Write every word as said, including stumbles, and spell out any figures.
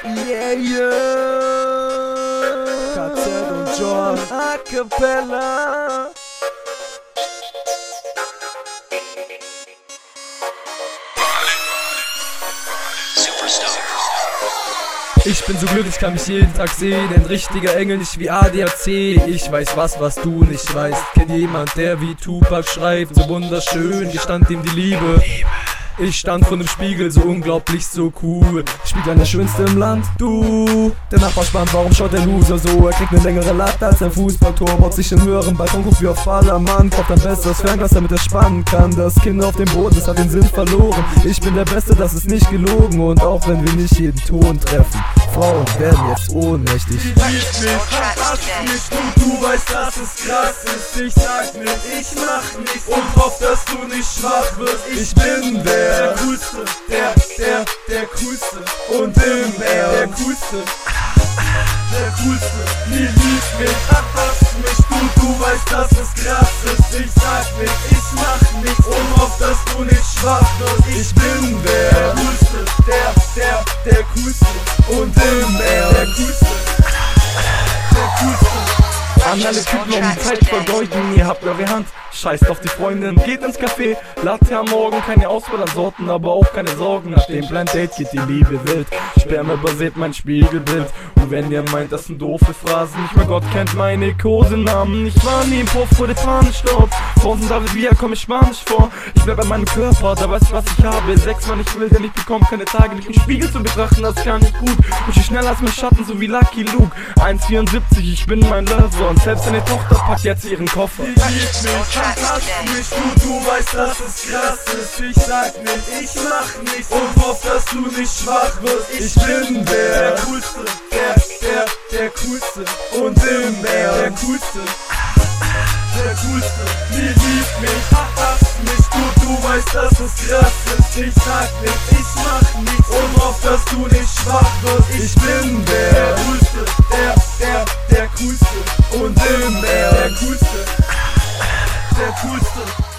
Yeah, yeah. K Z und John a cappella. Ich bin so glücklich, kann mich jeden Tag sehen. Ein richtiger Engel, nicht wie A D A C. Ich weiß was, was du nicht weißt. Kennt jemand, der wie Tupac schreibt? So wunderschön, gestand ihm die Liebe. Ich stand vor dem Spiegel, so unglaublich, so cool. Spiegel der Schönste im Land, du. Der Nachbar spannt, warum schaut der Loser so? Er kriegt eine längere Latte als ein Fußballtor. Baut sich einen höheren Balkon, guckt wie auf Ballermann. Kauft ein besseres Fernglas, damit er spannen kann. Das Kind auf dem Boden, das hat den Sinn verloren. Ich bin der Beste, das ist nicht gelogen. Und auch wenn wir nicht jeden Ton treffen, Frauen werden jetzt ohnmächtig. Die liebt mich, hasst mich, du, du weißt, dass es krass ist. Ich sag nicht, ich mach nichts und hoff, dass du nicht schwach wirst. Ich bin der, der coolste, der, der, der coolste und im Meer der coolste, der coolste. Die liebt mich, hasst mich, du, du weißt, dass es krass ist. Ich sag nicht, ich mach nichts und hoff, dass du nicht schwach wirst. Ich bin der, der coolste, der, der, der coolste und im Meer der coolste, der coolste. An alle Typen um die Zeit vergeuden, ihr habt eure Hand, scheißt auf die Freundin, geht ins Café, Latte am Morgen, keine Auswahl an Sorten, aber auch keine Sorgen, nach dem Blind Date geht die Liebe wild, Sperma übersät mein Spiegelbild, und wenn ihr meint, das sind doofe Phrasen, nicht mal Gott kennt meine Kosenamen, ich war nie im Puff, wo der Fahne staubt, draußen David Villa, komm ich spanisch vor, ich bleib bei meinem Körper, da weißt du was ich habe, sechs wann ich will, denn ich bekomme keine Tage, mich im Spiegel zu betrachten, das kann nicht gut, und ich schneller als mein Schatten, so wie Lucky Luke, eins Komma vierundsiebzig, ich bin mein Lover, und selbst deine Tochter packt jetzt ihren Koffer. Die liebt mich, hasst mich, du, du weißt, dass es krass ist. Ich sag nicht, ich mach nichts und hoff, dass du nicht schwach wirst. Ich bin der, der coolste, der, der, der coolste und im Meer der coolste, der coolste. Die liebt mich, hasst mich, du, du weißt, dass es krass ist. Ich sag nicht, ich mach nichts und hoff, dass du nicht schwach wirst. Ich bin der, der coolste, der, der, der coolste und im Meer der coolste, der coolste.